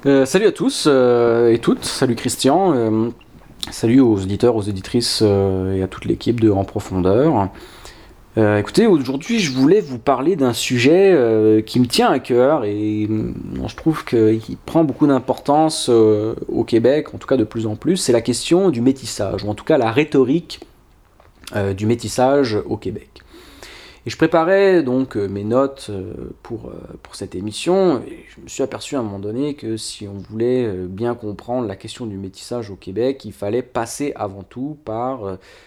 Salut à tous et toutes, salut Christian, salut aux auditeurs, aux auditrices et à toute l'équipe de En Profondeur. Écoutez, aujourd'hui je voulais vous parler d'un sujet qui me tient à cœur et je trouve qu'il prend beaucoup d'importance au Québec, en tout cas de plus en plus, c'est la question du métissage, ou en tout cas la rhétorique du métissage au Québec. Et je préparais donc mes notes pour cette émission et je me suis aperçu à un moment donné que si on voulait bien comprendre la question du métissage au Québec, il fallait passer avant tout par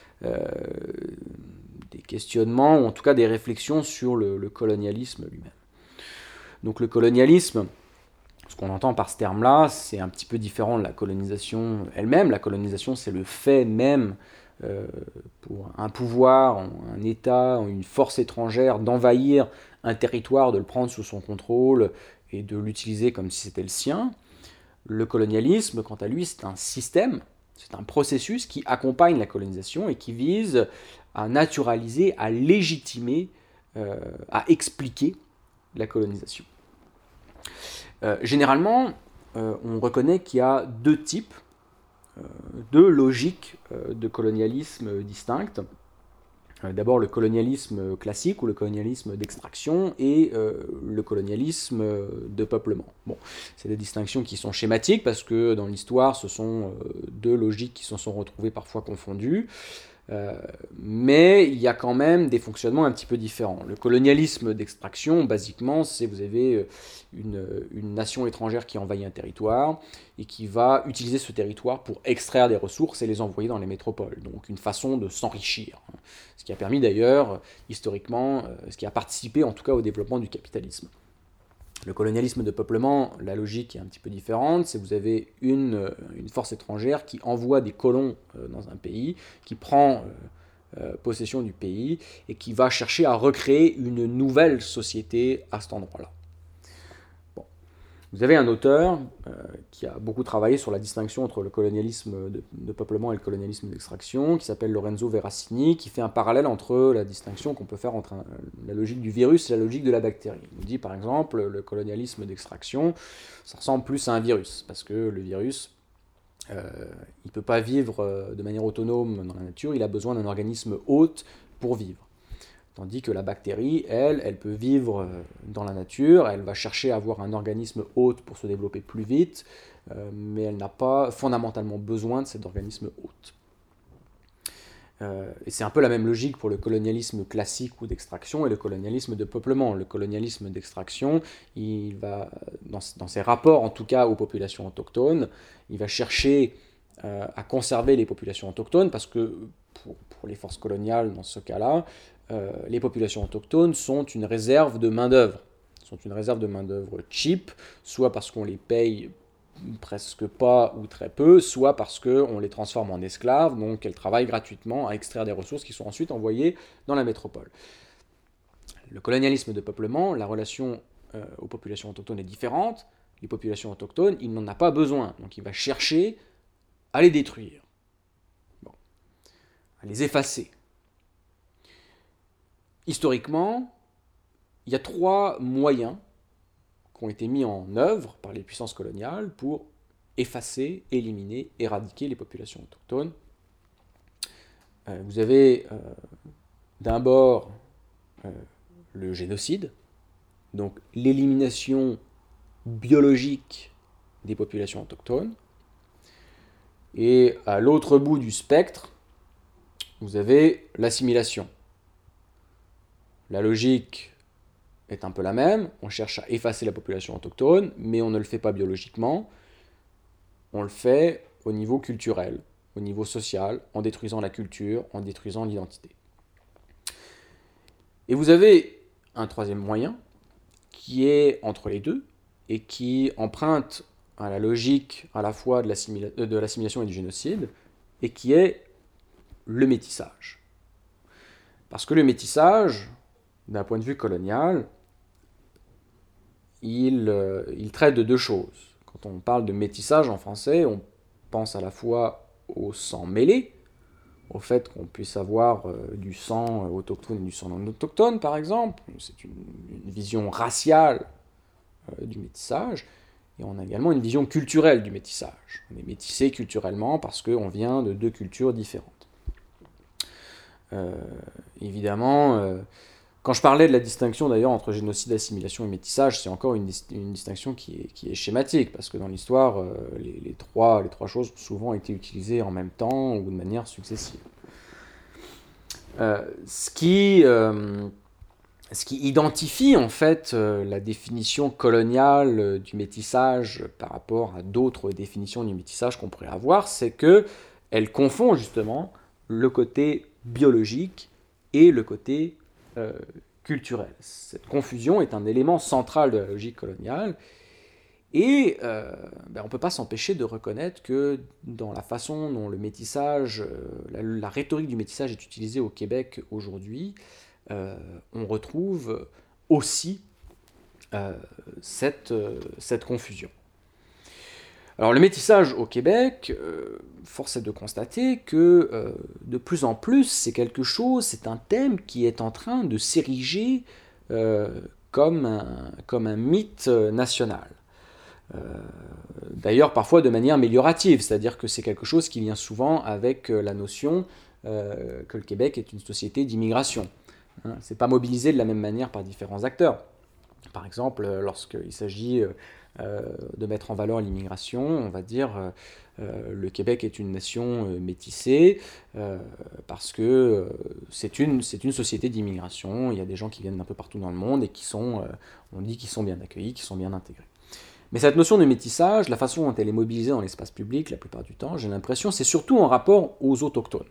des questionnements ou en tout cas des réflexions sur le colonialisme lui-même. Donc le colonialisme, ce qu'on entend par ce terme-là, c'est un petit peu différent de la colonisation elle-même. La colonisation, c'est le fait même euh, pour un pouvoir, un État, une force étrangère d'envahir un territoire, de le prendre sous son contrôle et de l'utiliser comme si c'était le sien. Le colonialisme, quant à lui, c'est un système, c'est un processus qui accompagne la colonisation et qui vise à naturaliser, à légitimer, à expliquer la colonisation. Généralement, on reconnaît qu'il y a deux types, deux logiques de colonialisme distinctes. D'abord le colonialisme classique ou le colonialisme d'extraction et le colonialisme de peuplement. Bon, c'est des distinctions qui sont schématiques parce que dans l'histoire, ce sont deux logiques qui se sont retrouvées parfois confondues. Mais il y a quand même des fonctionnements un petit peu différents. Le colonialisme d'extraction, basiquement, c'est vous avez une nation étrangère qui envahit un territoire et qui va utiliser ce territoire pour extraire des ressources et les envoyer dans les métropoles. Donc une façon de s'enrichir. Ce qui a permis d'ailleurs, historiquement, ce qui a participé en tout cas au développement du capitalisme. Le colonialisme de peuplement, la logique est un petit peu différente. C'est vous avez une force étrangère qui envoie des colons dans un pays, qui prend possession du pays et qui va chercher à recréer une nouvelle société à cet endroit-là. Bon. Vous avez un auteur qui a beaucoup travaillé sur la distinction entre le colonialisme de peuplement et le colonialisme d'extraction, qui s'appelle Lorenzo Veracini, qui fait un parallèle entre la distinction qu'on peut faire entre la logique du virus et la logique de la bactérie. Il nous dit par exemple, le colonialisme d'extraction, ça ressemble plus à un virus, parce que le virus, il ne peut pas vivre de manière autonome dans la nature, il a besoin d'un organisme hôte pour vivre. Tandis que la bactérie, elle peut vivre dans la nature, elle va chercher à avoir un organisme hôte pour se développer plus vite, mais elle n'a pas fondamentalement besoin de cet organisme hôte. Et c'est un peu la même logique pour le colonialisme classique ou d'extraction et le colonialisme de peuplement. Le colonialisme d'extraction, il va, dans ses rapports en tout cas aux populations autochtones, il va chercher à conserver les populations autochtones parce que pour les forces coloniales dans ce cas-là, les populations autochtones sont une réserve de main-d'œuvre. Sont une réserve de main-d'œuvre cheap, soit parce qu'on les paye presque pas ou très peu, soit parce qu'on les transforme en esclaves, donc elles travaillent gratuitement à extraire des ressources qui sont ensuite envoyées dans la métropole. Le colonialisme de peuplement, la relation aux populations autochtones est différente. Les populations autochtones, il n'en a pas besoin, donc il va chercher à les détruire, bon, à les effacer. Historiquement, il y a trois moyens qui ont été mis en œuvre par les puissances coloniales pour effacer, éliminer, éradiquer les populations autochtones. Vous avez d'un bord le génocide, donc l'élimination biologique des populations autochtones, et à l'autre bout du spectre, vous avez l'assimilation. La logique est un peu la même, on cherche à effacer la population autochtone, mais on ne le fait pas biologiquement, on le fait au niveau culturel, au niveau social, en détruisant la culture, en détruisant l'identité. Et vous avez un troisième moyen, qui est entre les deux, et qui emprunte à la logique à la fois de l'assimilation et du génocide, et qui est le métissage. Parce que le métissage, d'un point de vue colonial, il traite de deux choses. Quand on parle de métissage en français, on pense à la fois au sang mêlé, au fait qu'on puisse avoir du sang autochtone et du sang non autochtone, par exemple. C'est une vision raciale du métissage. Et on a également une vision culturelle du métissage. On est métissé culturellement parce qu'on vient de deux cultures différentes. Évidemment, quand je parlais de la distinction d'ailleurs entre génocide, assimilation et métissage, c'est encore une distinction qui est schématique, parce que dans l'histoire, les trois choses ont souvent été utilisées en même temps ou de manière successive. Ce qui identifie en fait la définition coloniale du métissage par rapport à d'autres définitions du métissage qu'on pourrait avoir, c'est qu'elle confond justement le côté biologique et le côté culturel. Cette confusion est un élément central de la logique coloniale, et on ne peut pas s'empêcher de reconnaître que dans la façon dont le métissage, la rhétorique du métissage est utilisée au Québec aujourd'hui, on retrouve aussi cette confusion. Alors le métissage au Québec, force est de constater que de plus en plus c'est un thème qui est en train de s'ériger comme un mythe national. D'ailleurs parfois de manière améliorative, c'est-à-dire que c'est quelque chose qui vient souvent avec la notion que le Québec est une société d'immigration. C'est pas mobilisé de la même manière par différents acteurs. Par exemple, lorsqu'il s'agit de mettre en valeur l'immigration, on va dire le Québec est une nation métissée parce que c'est une société d'immigration. Il y a des gens qui viennent d'un peu partout dans le monde et on dit qu'ils sont bien accueillis, qu'ils sont bien intégrés. Mais cette notion de métissage, la façon dont elle est mobilisée dans l'espace public la plupart du temps, j'ai l'impression, c'est surtout en rapport aux autochtones.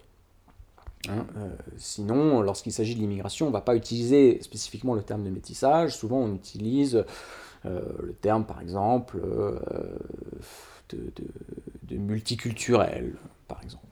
Sinon, lorsqu'il s'agit de l'immigration, on ne va pas utiliser spécifiquement le terme de métissage. Souvent, on utilise le terme, par exemple, de multiculturel, par exemple.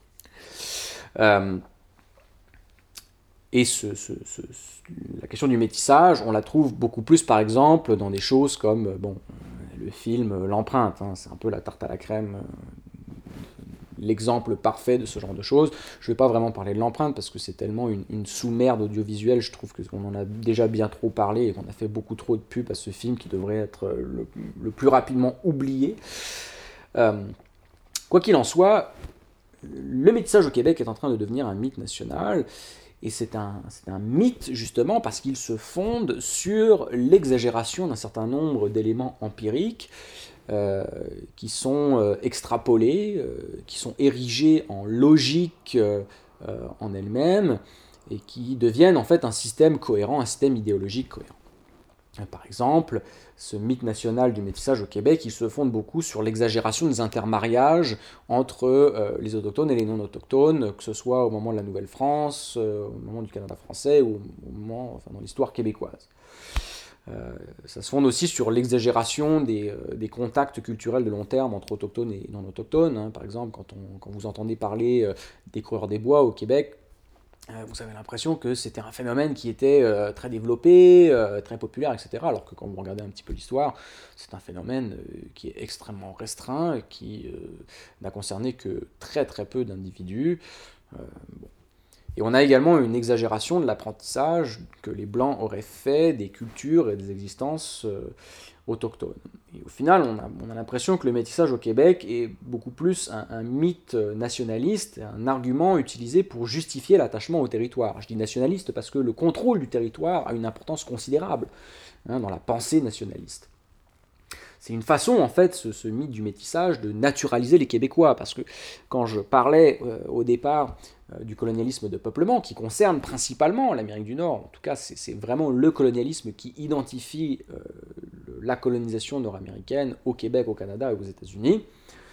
Bon. Et la question du métissage, on la trouve beaucoup plus, par exemple, dans des choses comme le film L'Empreinte. C'est un peu la tarte à la crème, l'exemple parfait de ce genre de choses. Je ne vais pas vraiment parler de L'Empreinte parce que c'est tellement une sous-merde audiovisuelle, je trouve qu'on en a déjà bien trop parlé et qu'on a fait beaucoup trop de pub à ce film qui devrait être le plus rapidement oublié. Quoi qu'il en soit, le métissage au Québec est en train de devenir un mythe national, et c'est un mythe justement parce qu'il se fonde sur l'exagération d'un certain nombre d'éléments empiriques qui sont extrapolés, qui sont érigés en logique en elles-mêmes, et qui deviennent en fait un système cohérent, un système idéologique cohérent. Par exemple, ce mythe national du métissage au Québec, il se fonde beaucoup sur l'exagération des intermariages entre les autochtones et les non-autochtones, que ce soit au moment de la Nouvelle-France, au moment du Canada français, ou dans l'histoire québécoise. Ça se fonde aussi sur l'exagération des contacts culturels de long terme entre autochtones et non-autochtones. Par exemple, quand vous entendez parler des coureurs des bois au Québec, vous avez l'impression que c'était un phénomène qui était très développé, très populaire, etc. Alors que quand vous regardez un petit peu l'histoire, c'est un phénomène qui est extrêmement restreint, et qui n'a concerné que très très peu d'individus. Et on a également une exagération de l'apprentissage que les Blancs auraient fait des cultures et des existences autochtones. Et au final, on a l'impression que le métissage au Québec est beaucoup plus un mythe nationaliste, un argument utilisé pour justifier l'attachement au territoire. Je dis nationaliste parce que le contrôle du territoire a une importance considérable dans la pensée nationaliste. C'est une façon, en fait, ce mythe du métissage, de naturaliser les Québécois. Parce que quand je parlais au départ du colonialisme de peuplement, qui concerne principalement l'Amérique du Nord, en tout cas c'est vraiment le colonialisme qui identifie la colonisation nord-américaine au Québec, au Canada et aux États-Unis,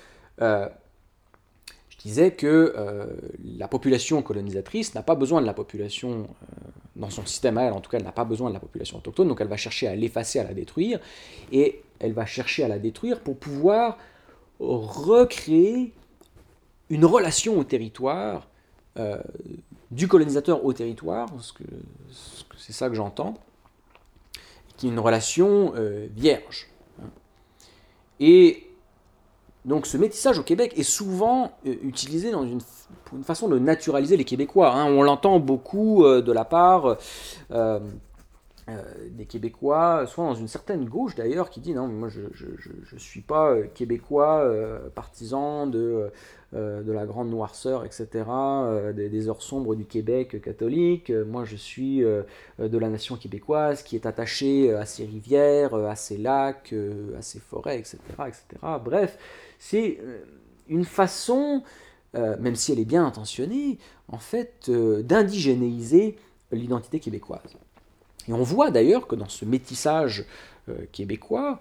je disais que la population colonisatrice n'a pas besoin de la population, dans son système à elle, en tout cas elle n'a pas besoin de la population autochtone, donc elle va chercher à l'effacer, à la détruire, et elle va chercher à la détruire pour pouvoir recréer une relation au territoire, du colonisateur au territoire, parce que c'est ça que j'entends, qui est une relation vierge. Et donc ce métissage au Québec est souvent utilisé pour une façon de naturaliser les Québécois. On l'entend beaucoup de la part des Québécois, souvent dans une certaine gauche d'ailleurs, qui dit non, mais moi je suis pas québécois, partisan de la grande noirceur, etc., des heures sombres du Québec catholique. Moi je suis de la nation québécoise qui est attachée à ses rivières, à ses lacs, à ses forêts, etc., etc. Bref, c'est une façon, même si elle est bien intentionnée, en fait, d'indigénéiser l'identité québécoise. Et on voit d'ailleurs que dans ce métissage québécois,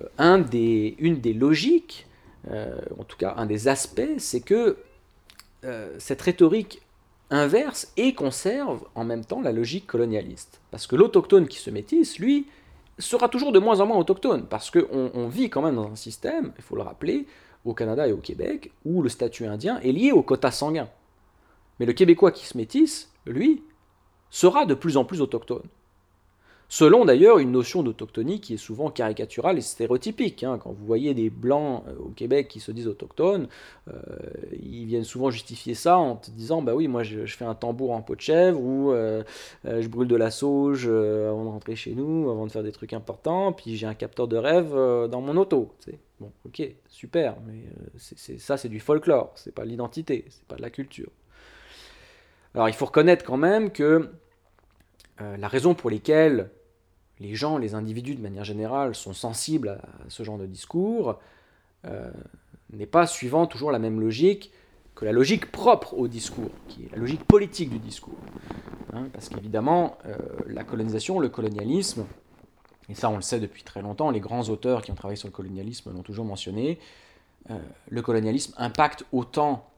une des logiques, en tout cas un des aspects, c'est que cette rhétorique inverse et conserve en même temps la logique colonialiste. Parce que l'autochtone qui se métisse, lui, sera toujours de moins en moins autochtone, parce qu'on vit quand même dans un système, il faut le rappeler, au Canada et au Québec, où le statut indien est lié au quota sanguin. Mais le Québécois qui se métisse, lui, sera de plus en plus autochtone. Selon d'ailleurs une notion d'autochtonie qui est souvent caricaturale et stéréotypique. Quand vous voyez des blancs au Québec qui se disent autochtones, ils viennent souvent justifier ça en te disant bah oui, moi je fais un tambour en peau de chèvre ou je brûle de la sauge avant de rentrer chez nous, avant de faire des trucs importants, puis j'ai un capteur de rêve dans mon auto. Bon, ok, super, mais ça c'est du folklore, c'est pas l'identité, c'est pas de la culture. Alors il faut reconnaître quand même que la raison pour laquelle les gens, les individus de manière générale, sont sensibles à ce genre de discours, n'est pas suivant toujours la même logique que la logique propre au discours, qui est la logique politique du discours. Parce qu'évidemment, la colonisation, le colonialisme, et ça on le sait depuis très longtemps, les grands auteurs qui ont travaillé sur le colonialisme l'ont toujours mentionné, le colonialisme impacte autant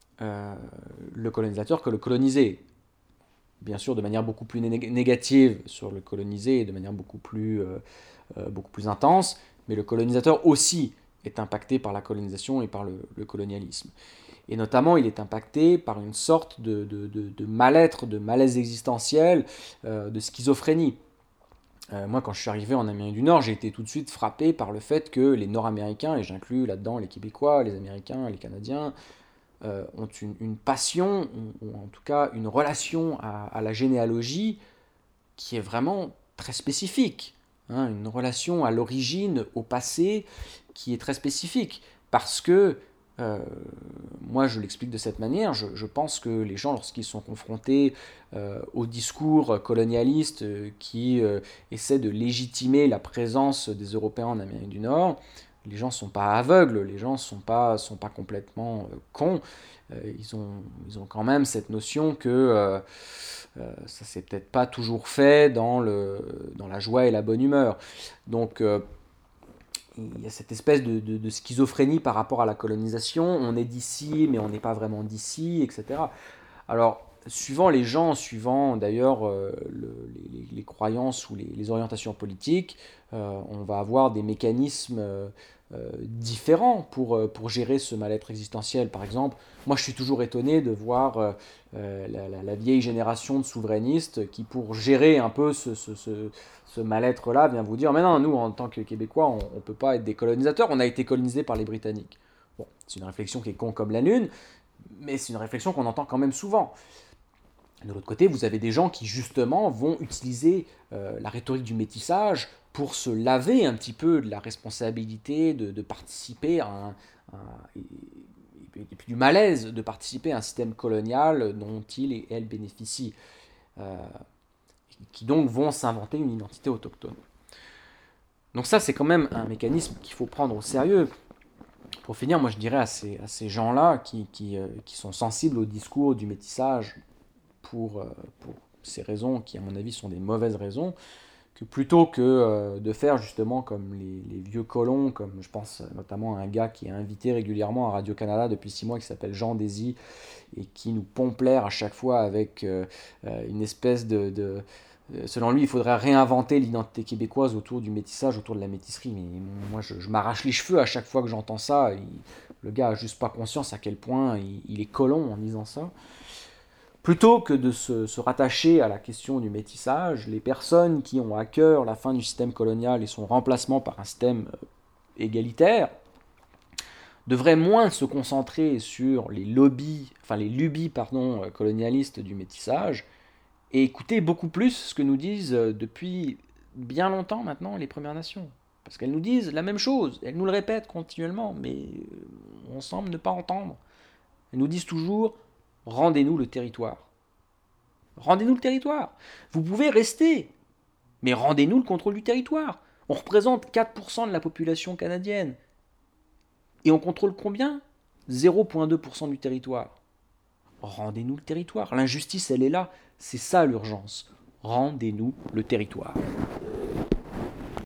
le colonisateur que le colonisé. Bien sûr de manière beaucoup plus négative sur le colonisé et de manière beaucoup plus intense, mais le colonisateur aussi est impacté par la colonisation et par le colonialisme. Et notamment, il est impacté par une sorte de mal-être, de malaise existentiel, de schizophrénie. Moi, quand je suis arrivé en Amérique du Nord, j'ai été tout de suite frappé par le fait que les Nord-Américains, et j'inclus là-dedans les Québécois, les Américains, les Canadiens, ont une passion, ou en tout cas une relation à la généalogie qui est vraiment très spécifique. Une relation à l'origine, au passé, qui est très spécifique. Parce que, moi je l'explique de cette manière, je pense que les gens, lorsqu'ils sont confrontés au discours colonialiste qui essaie de légitimer la présence des Européens en Amérique du Nord, les gens ne sont pas aveugles, les gens ne sont pas complètement cons. Ils ont quand même cette notion que ça s'est peut-être pas toujours fait dans la joie et la bonne humeur. Donc il y a cette espèce de schizophrénie par rapport à la colonisation. On est d'ici, mais on n'est pas vraiment d'ici, etc. Alors, suivant les gens, suivant d'ailleurs les croyances ou les orientations politiques, on va avoir des mécanismes différents pour gérer ce mal-être existentiel. Par exemple, moi je suis toujours étonné de voir la vieille génération de souverainistes qui, pour gérer un peu ce mal-être-là, vient vous dire mais non, nous en tant que Québécois, on ne peut pas être des colonisateurs, on a été colonisés par les Britanniques. Bon, c'est une réflexion qui est con comme la lune, mais c'est une réflexion qu'on entend quand même souvent. De l'autre côté, vous avez des gens qui justement vont utiliser la rhétorique du métissage pour se laver un petit peu de la responsabilité de participer et puis du malaise de participer à un système colonial dont ils et elles bénéficient, qui donc vont s'inventer une identité autochtone. Donc ça, c'est quand même un mécanisme qu'il faut prendre au sérieux. Pour finir, moi je dirais à ces gens-là qui sont sensibles au discours du métissage pour ces raisons qui, à mon avis, sont des mauvaises raisons, que plutôt que de faire justement comme les vieux colons, comme je pense notamment à un gars qui est invité régulièrement à Radio-Canada depuis 6 mois, qui s'appelle Jean Désy, et qui nous pompe l'air à chaque fois avec une espèce selon lui, il faudrait réinventer l'identité québécoise autour du métissage, autour de la métisserie. Mais moi, je m'arrache les cheveux à chaque fois que j'entends ça. Le gars a juste pas conscience à quel point il est colon en disant ça. Plutôt que de se rattacher à la question du métissage, les personnes qui ont à cœur la fin du système colonial et son remplacement par un système égalitaire devraient moins se concentrer sur les lubies colonialistes du métissage et écoutez beaucoup plus ce que nous disent depuis bien longtemps maintenant les Premières Nations. Parce qu'elles nous disent la même chose, elles nous le répètent continuellement, mais on semble ne pas entendre. Elles nous disent toujours, rendez-nous le territoire. Rendez-nous le territoire. Vous pouvez rester, mais rendez-nous le contrôle du territoire. On représente 4% de la population canadienne. Et on contrôle combien? 0,2% du territoire. Rendez-nous le territoire. L'injustice, elle est là. C'est ça l'urgence. Rendez-nous le territoire.